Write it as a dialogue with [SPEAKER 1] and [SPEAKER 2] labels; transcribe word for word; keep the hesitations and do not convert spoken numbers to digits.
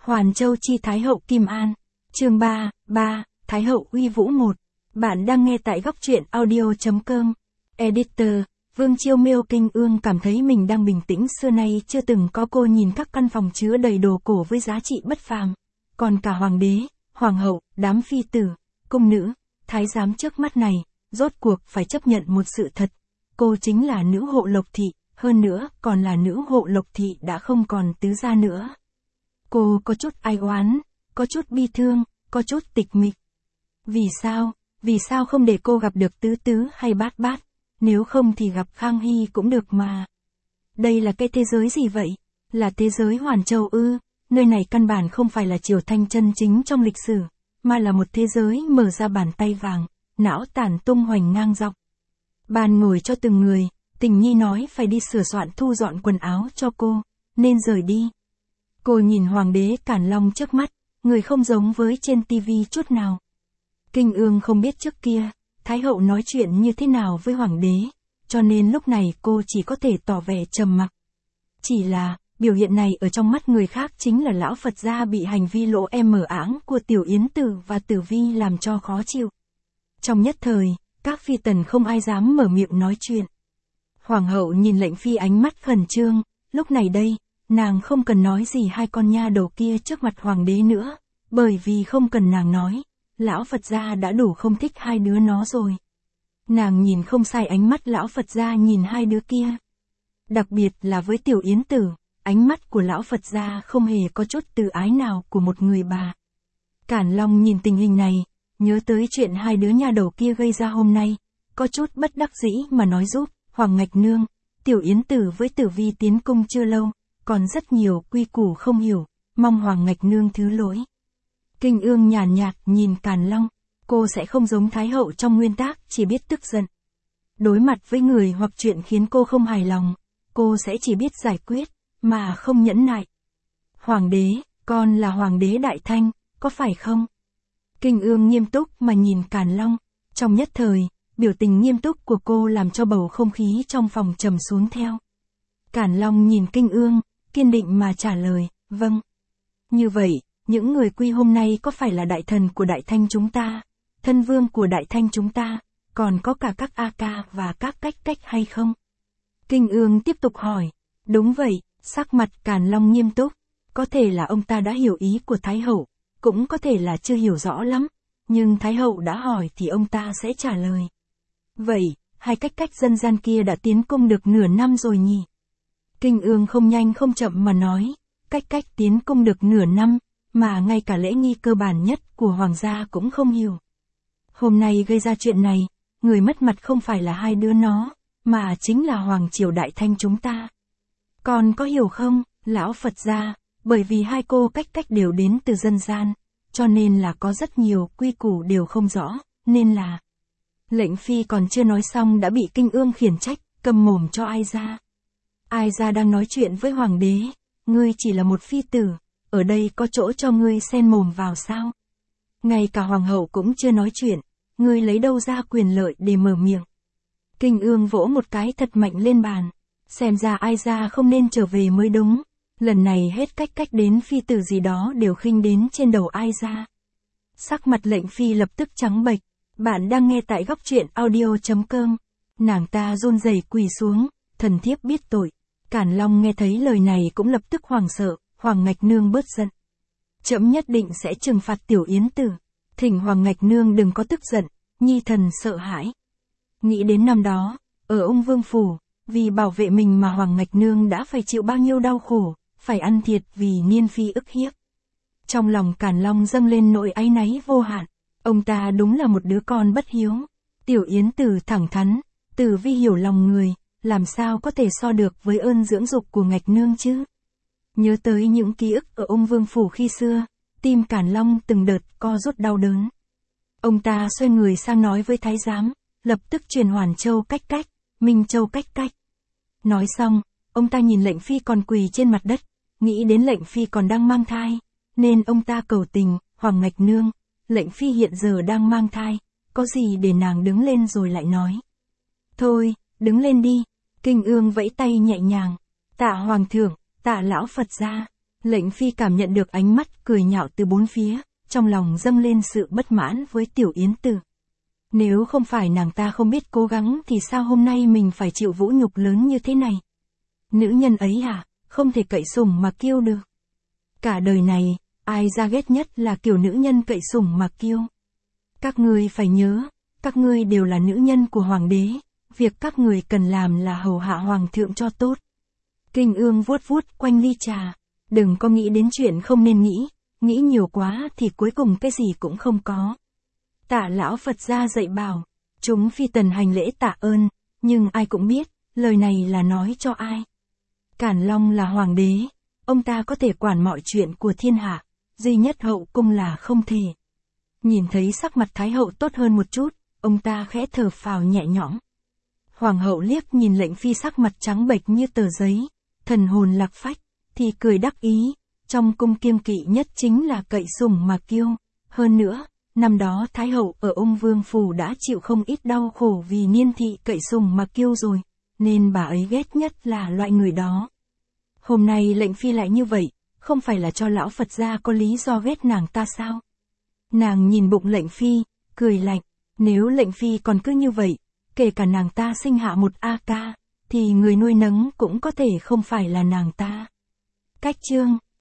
[SPEAKER 1] Hoàn Châu chi Thái hậu Kim An. Chương ba, ba, Thái hậu uy vũ một. Bạn đang nghe tại góc truyện audio chấm com. Editor, Vương Chiêu Miêu. Kinh Ương cảm thấy mình đang bình tĩnh, xưa nay chưa từng có cô nhìn các căn phòng chứa đầy đồ cổ với giá trị bất phàm. Còn cả hoàng đế, hoàng hậu, đám phi tử, cung nữ, thái giám trước mắt này, rốt cuộc phải chấp nhận một sự thật. Cô chính là nữ hộ Lộc Thị, hơn nữa còn là nữ hộ Lộc Thị đã không còn tứ gia nữa. Cô có chút ai oán, có chút bi thương, có chút tịch mịch. Vì sao, vì sao không để cô gặp được Tứ Tứ hay Bát Bát, nếu không thì gặp Khang Hy cũng được mà. Đây là cái thế giới gì vậy? Là thế giới Hoàn Châu ư? Nơi này căn bản không phải là triều Thanh chân chính trong lịch sử, mà là một thế giới mở ra bàn tay vàng, não tàn tung hoành ngang dọc. Bàn ngồi cho từng người, Tình Nhi nói phải đi sửa soạn thu dọn quần áo cho cô, nên rời đi. Cô nhìn hoàng đế Càn Long trước mắt, người không giống với trên tivi chút nào. Kinh Ương không biết trước kia, Thái hậu nói chuyện như thế nào với hoàng đế, cho nên lúc này cô chỉ có thể tỏ vẻ trầm mặc. Chỉ là, biểu hiện này ở trong mắt người khác chính là lão Phật gia bị hành vi lỗ em mở áng của Tiểu Yến Tử và Tử Vi làm cho khó chịu. Trong nhất thời, các phi tần không ai dám mở miệng nói chuyện. Hoàng hậu nhìn lệnh phi ánh mắt khẩn trương, lúc này đây, nàng không cần nói gì hai con nha đầu kia trước mặt hoàng đế nữa, bởi vì không cần nàng nói, lão Phật gia đã đủ không thích hai đứa nó rồi. Nàng nhìn không sai ánh mắt lão Phật gia nhìn hai đứa kia. Đặc biệt là với Tiểu Yến Tử, ánh mắt của lão Phật gia không hề có chút từ ái nào của một người bà. Càn Long nhìn tình hình này, nhớ tới chuyện hai đứa nha đầu kia gây ra hôm nay, có chút bất đắc dĩ mà nói giúp, Hoàng Ngạch Nương, Tiểu Yến Tử với Tử Vi tiến cung chưa lâu, còn rất nhiều quy củ không hiểu, mong Hoàng Ngạch Nương thứ lỗi. Kinh Ương nhàn nhạt nhìn Càn Long, cô sẽ không giống Thái hậu trong nguyên tắc chỉ biết tức giận. Đối mặt với người hoặc chuyện khiến cô không hài lòng, cô sẽ chỉ biết giải quyết, mà không nhẫn nại. Hoàng đế, con là Hoàng đế Đại Thanh, có phải không? Kinh Ương nghiêm túc mà nhìn Càn Long, trong nhất thời, biểu tình nghiêm túc của cô làm cho bầu không khí trong phòng trầm xuống theo. Càn Long nhìn Kinh Ương, kiên định mà trả lời, vâng. Như vậy, những người quy hôm nay có phải là đại thần của Đại Thanh chúng ta, thân vương của Đại Thanh chúng ta, còn có cả các A Ca và các cách cách hay không? Kinh Ương tiếp tục hỏi, đúng vậy, sắc mặt Càn Long nghiêm túc, có thể là ông ta đã hiểu ý của Thái hậu, cũng có thể là chưa hiểu rõ lắm, nhưng Thái hậu đã hỏi thì ông ta sẽ trả lời. Vậy, hai cách cách dân gian kia đã tiến cung được nửa năm rồi nhỉ? Kinh Ương không nhanh không chậm mà nói, cách cách tiến cung được nửa năm, mà ngay cả lễ nghi cơ bản nhất của hoàng gia cũng không hiểu. Hôm nay gây ra chuyện này, người mất mặt không phải là hai đứa nó, mà chính là Hoàng triều Đại Thanh chúng ta. Còn có hiểu không, lão Phật gia, bởi vì hai cô cách cách đều đến từ dân gian, cho nên là có rất nhiều quy củ đều không rõ, nên là... Lệnh phi còn chưa nói xong đã bị Kinh Ương khiển trách, cầm mồm cho Ai Gia. Ai Gia đang nói chuyện với hoàng đế, ngươi chỉ là một phi tử, ở đây có chỗ cho ngươi xen mồm vào sao? Ngay cả hoàng hậu cũng chưa nói chuyện, ngươi lấy đâu ra quyền lợi để mở miệng? Kinh Ương vỗ một cái thật mạnh lên bàn, xem ra Ai Gia không nên trở về mới đúng, lần này hết cách cách đến phi tử gì đó đều khinh đến trên đầu Ai Gia. Sắc mặt lệnh phi lập tức trắng bệch. Bạn đang nghe tại góc truyện audio chấm com. Nàng ta run rẩy quỳ xuống, thần thiếp biết tội. Càn Long nghe thấy lời này cũng lập tức hoảng sợ, Hoàng Ngạch Nương bớt giận. Trẫm nhất định sẽ trừng phạt Tiểu Yến Tử. Thỉnh Hoàng Ngạch Nương đừng có tức giận, nhi thần sợ hãi. Nghĩ đến năm đó, ở Ung Vương Phủ, vì bảo vệ mình mà Hoàng Ngạch Nương đã phải chịu bao nhiêu đau khổ, phải ăn thiệt vì Niên Phi ức hiếp. Trong lòng Càn Long dâng lên nỗi áy náy vô hạn. Ông ta đúng là một đứa con bất hiếu. Tiểu Yến Tử thẳng thắn, Tử Vi hiểu lòng người, làm sao có thể so được với ơn dưỡng dục của Ngạch Nương chứ? Nhớ tới những ký ức ở Ung Vương Phủ khi xưa, tim Càn Long từng đợt co rút đau đớn. Ông ta xoay người sang nói với thái giám, lập tức truyền Hoàn Châu cách cách, Minh Châu cách cách. Nói xong, ông ta nhìn lệnh phi còn quỳ trên mặt đất, nghĩ đến lệnh phi còn đang mang thai, nên ông ta cầu tình, Hoàng Ngạch Nương. Lệnh phi hiện giờ đang mang thai, có gì để nàng đứng lên rồi lại nói. Thôi, đứng lên đi. Kinh Ương vẫy tay nhẹ nhàng. Tạ hoàng thượng, tạ lão Phật gia. Lệnh Phi cảm nhận được ánh mắt cười nhạo từ bốn phía, trong lòng dâng lên sự bất mãn với Tiểu Yến Tử. Nếu không phải nàng ta không biết cố gắng thì sao hôm nay mình phải chịu vũ nhục lớn như thế này? Nữ nhân ấy à, không thể cậy sủng mà kiêu được. Cả đời này, ai ra ghét nhất là kiểu nữ nhân cậy sủng mà kiêu. Các ngươi phải nhớ, các ngươi đều là nữ nhân của hoàng đế, việc các người cần làm là hầu hạ hoàng thượng cho tốt. Kinh Ương vuốt vuốt quanh ly trà, đừng có nghĩ đến chuyện không nên nghĩ, nghĩ nhiều quá thì cuối cùng cái gì cũng không có. Tạ lão Phật gia dạy bảo, chúng phi tần hành lễ tạ ơn, nhưng ai cũng biết, lời này là nói cho ai. Cản Long là hoàng đế, ông ta có thể quản mọi chuyện của thiên hạ, duy nhất hậu cung là không thể. Nhìn thấy sắc mặt Thái hậu tốt hơn một chút, ông ta khẽ thở phào nhẹ nhõm. Hoàng hậu liếc nhìn Lệnh Phi sắc mặt trắng bệch như tờ giấy, thần hồn lạc phách, thì cười đắc ý, trong cung kiêng kỵ nhất chính là cậy sủng mà kiêu. Hơn nữa, năm đó Thái hậu ở Ung Vương phủ đã chịu không ít đau khổ vì niên thị cậy sủng mà kiêu rồi, nên bà ấy ghét nhất là loại người đó. Hôm nay Lệnh Phi lại như vậy, không phải là cho lão Phật gia có lý do ghét nàng ta sao? Nàng nhìn bụng Lệnh Phi, cười lạnh, nếu Lệnh Phi còn cứ như vậy, kể cả nàng ta sinh hạ một A ca, thì người nuôi nấng cũng có thể không phải là nàng ta. Cách chương